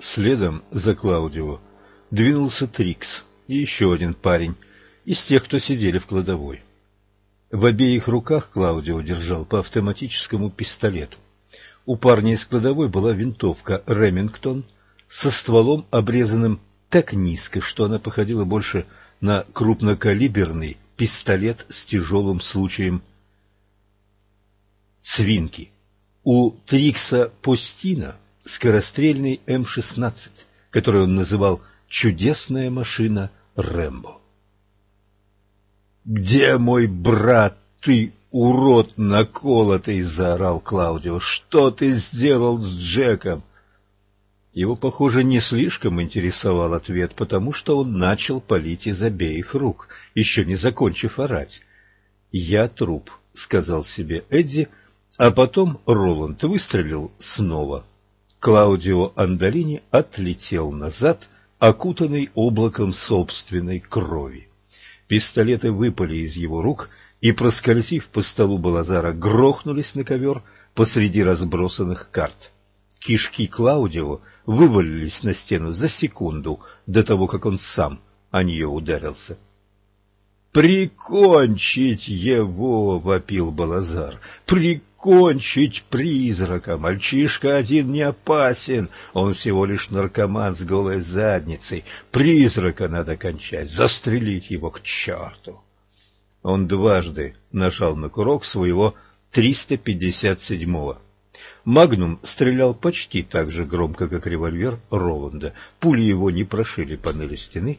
Следом за Клаудио двинулся Трикс и еще один парень из тех, кто сидели в кладовой. В обеих руках Клаудио держал по автоматическому пистолету. У парня из кладовой была винтовка «Ремингтон» со стволом, обрезанным так низко, что она походила больше на крупнокалиберный пистолет с тяжелым случаем свинки. У Трикса Постина скорострельный М-16, который он называл «чудесная машина Рэмбо». «Где мой брат, ты урод наколотый!» — заорал Клаудио. «Что ты сделал с Джеком?» Его, похоже, не слишком интересовал ответ, потому что он начал палить из обеих рук, еще не закончив орать. «Я труп», — сказал себе Эдди, а потом Роланд выстрелил снова. Клаудио Андолини отлетел назад, окутанный облаком собственной крови. Пистолеты выпали из его рук и, проскользив по столу Балазара, грохнулись на ковер посреди разбросанных карт. Кишки Клаудио вывалились на стену за секунду до того, как он сам о нее ударился. «Прикончить его!» — вопил Балазар. «Прикончить призрака! Мальчишка один не опасен, он всего лишь наркоман с голой задницей. Призрака надо кончать, застрелить его к черту!» Он дважды нажал на курок своего 357-го. Магнум стрелял почти так же громко, как револьвер Роланда. Пули его не прошили панели стены,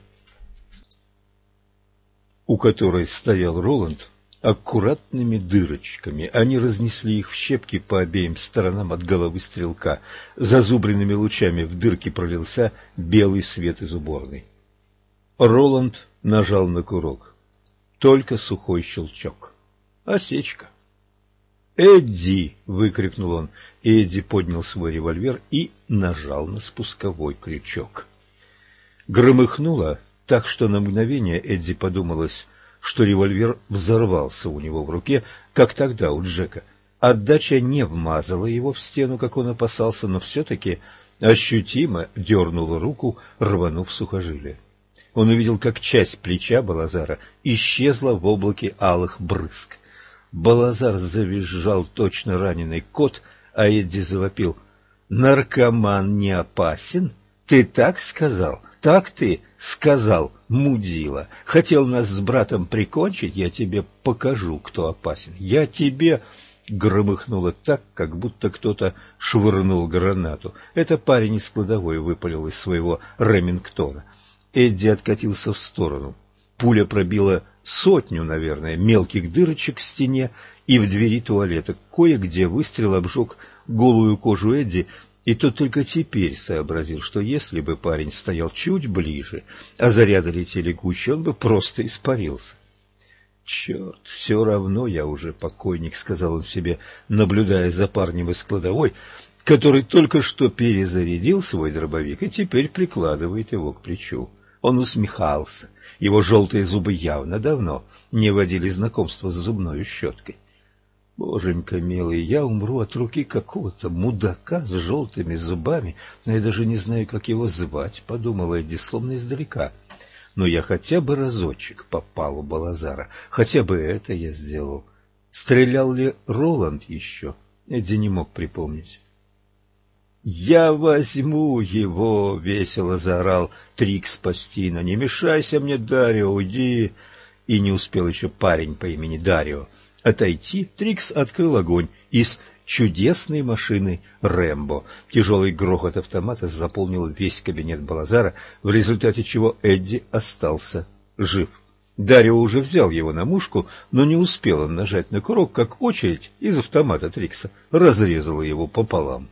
у которой стоял Роланд, аккуратными дырочками. Они разнесли их в щепки по обеим сторонам от головы стрелка. Зазубренными лучами в дырки пролился белый свет из уборной. Роланд нажал на курок. Только сухой щелчок. Осечка. «Эдди!» — выкрикнул он. Эдди поднял свой револьвер и нажал на спусковой крючок. Громыхнуло так, что на мгновение Эдди подумалось, что револьвер взорвался у него в руке, как тогда у Джека. Отдача не вмазала его в стену, как он опасался, но все-таки ощутимо дернула руку, рванув сухожилие. Он увидел, как часть плеча Балазара исчезла в облаке алых брызг. Балазар завизжал точно раненый кот, а Эдди завопил: «Наркоман не опасен? Ты так сказал? Так ты сказал, мудила? Хотел нас с братом прикончить? Я тебе покажу, кто опасен. Я тебе...» Громыхнуло так, как будто кто-то швырнул гранату. Это парень из кладовой выпалил из своего Ремингтона. Эдди откатился в сторону. Пуля пробила 100, наверное, мелких дырочек в стене и в двери туалета. Кое-где выстрел обжег голую кожу Эдди, и тот только теперь сообразил, что если бы парень стоял чуть ближе, а заряды летели гуще, он бы просто испарился. «Черт, все равно я уже покойник», — сказал он себе, наблюдая за парнем из кладовой, который только что перезарядил свой дробовик и теперь прикладывает его к плечу. Он усмехался. Его желтые зубы явно давно не водили знакомства с зубной щеткой. «Боженька милый, я умру от руки какого-то мудака с желтыми зубами, но я даже не знаю, как его звать», — подумала Эдди, словно издалека. «Но я хотя бы разочек попал у Балазара, хотя бы это я сделал». Стрелял ли Роланд еще? Эдди не мог припомнить. «Я возьму его!» — весело заорал Трикс Постина. «Не мешайся мне, Дарио, уйди!» И не успел еще парень по имени Дарио отойти, Трикс открыл огонь из чудесной машины Рэмбо. Тяжелый грохот автомата заполнил весь кабинет Балазара, в результате чего Эдди остался жив. Дарио уже взял его на мушку, но не успел он нажать на курок, как очередь из автомата Трикса разрезала его пополам.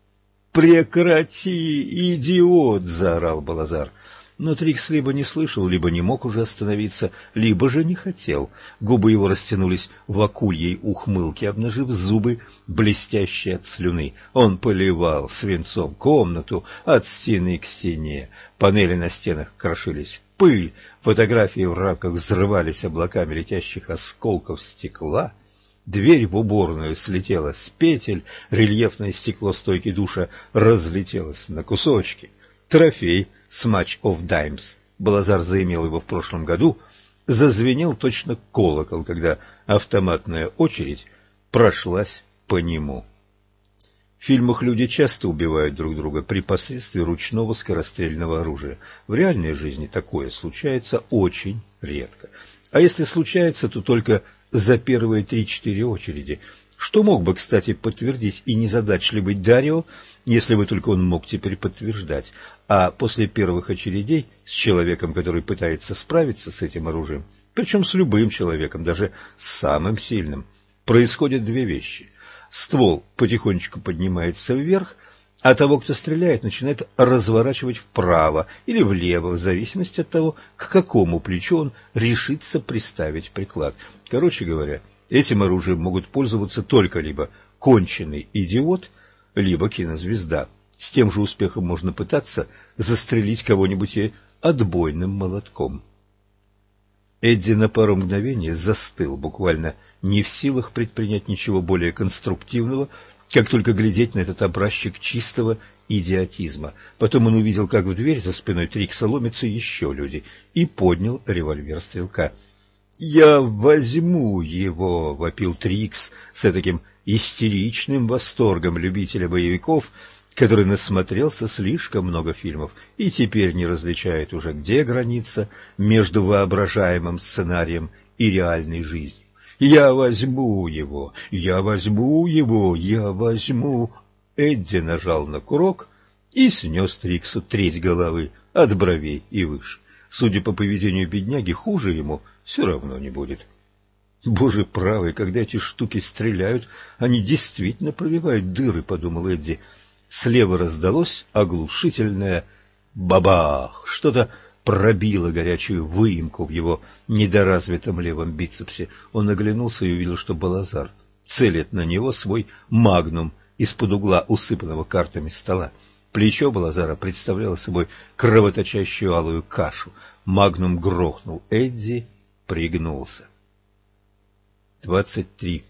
«Прекрати, идиот!» — заорал Балазар. Но Трикс либо не слышал, либо не мог уже остановиться, либо же не хотел. Губы его растянулись в акульей ухмылке, обнажив зубы, блестящие от слюны. Он поливал свинцом комнату от стены к стене. Панели на стенах крошились в пыль, фотографии в рамках взрывались облаками летящих осколков стекла. Дверь в уборную слетела с петель, рельефное стекло стойки душа разлетелось на кусочки. Трофей с Match of Dimes, Балазар заимел его в прошлом году, зазвенел точно колокол, когда автоматная очередь прошлась по нему. В фильмах люди часто убивают друг друга при посредстве ручного скорострельного оружия. В реальной жизни такое случается очень редко. А если случается, то только за первые 3-4 очереди. Что мог бы, кстати, подтвердить и незадачливый Дарио, если бы только он мог теперь подтверждать. А после первых очередей с человеком, который пытается справиться с этим оружием, причем с любым человеком, даже с самым сильным, происходят две вещи. Ствол потихонечку поднимается вверх, а того, кто стреляет, начинает разворачивать вправо или влево, в зависимости от того, к какому плечу он решится приставить приклад. Короче говоря, этим оружием могут пользоваться только либо конченый идиот, либо кинозвезда. С тем же успехом можно пытаться застрелить кого-нибудь и отбойным молотком. Эдди на пару мгновений застыл, буквально не в силах предпринять ничего более конструктивного, как только глядеть на этот образчик чистого идиотизма. Потом он увидел, как в дверь за спиной Трикса ломятся еще люди, и поднял револьвер стрелка. «Я возьму его!» — вопил Трикс с таким истеричным восторгом любителя боевиков, который насмотрелся слишком много фильмов и теперь не различает уже, где граница между воображаемым сценарием и реальной жизнью. «Я возьму его! Я возьму его! Я возьму!» Эдди нажал на курок и снес Триксу треть головы от бровей и выше. Судя по поведению бедняги, хуже ему все равно не будет. «Боже правый, когда эти штуки стреляют, они действительно пробивают дыры», — подумал Эдди. Слева раздалось оглушительное бабах. Что-то пробило горячую выемку в его недоразвитом левом бицепсе. Он оглянулся и увидел, что Балазар целит на него свой магнум из-под угла усыпанного картами стола. Плечо Балазара представляло собой кровоточащую алую кашу. Магнум грохнул. Эдди пригнулся. 23.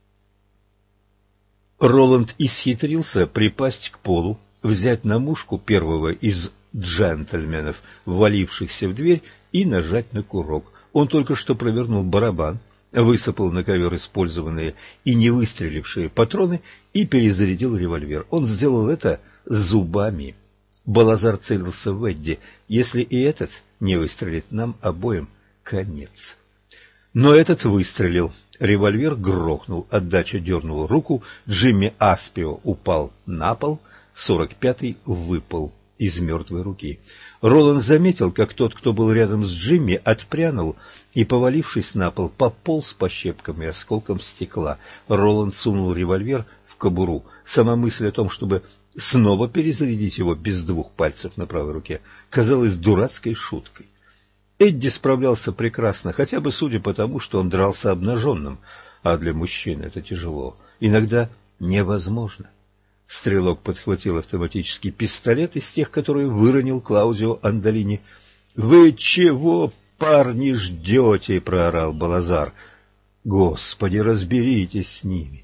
Роланд исхитрился припасть к полу, взять на мушку первого из джентльменов, ввалившихся в дверь, и нажать на курок. Он только что провернул барабан, высыпал на ковер использованные и не выстрелившие патроны и перезарядил револьвер. Он сделал это зубами. Балазар целился в Эдди. Если и этот не выстрелит, нам обоим конец. Но этот выстрелил. Револьвер грохнул, отдача дернула руку, Джимми Аспио упал на пол, 45-й выпал из мертвой руки. Роланд заметил, как тот, кто был рядом с Джимми, отпрянул и, повалившись на пол, пополз по щепкам и осколкам стекла. Роланд сунул револьвер в кобуру. Сама мысль о том, чтобы снова перезарядить его без двух пальцев на правой руке, казалась дурацкой шуткой. Эдди справлялся прекрасно, хотя бы судя по тому, что он дрался обнаженным, а для мужчин это тяжело, иногда невозможно. Стрелок подхватил автоматический пистолет из тех, которые выронил Клаудио Андолини. «Вы чего, парни, ждете?» — проорал Балазар. «Господи, разберитесь с ними!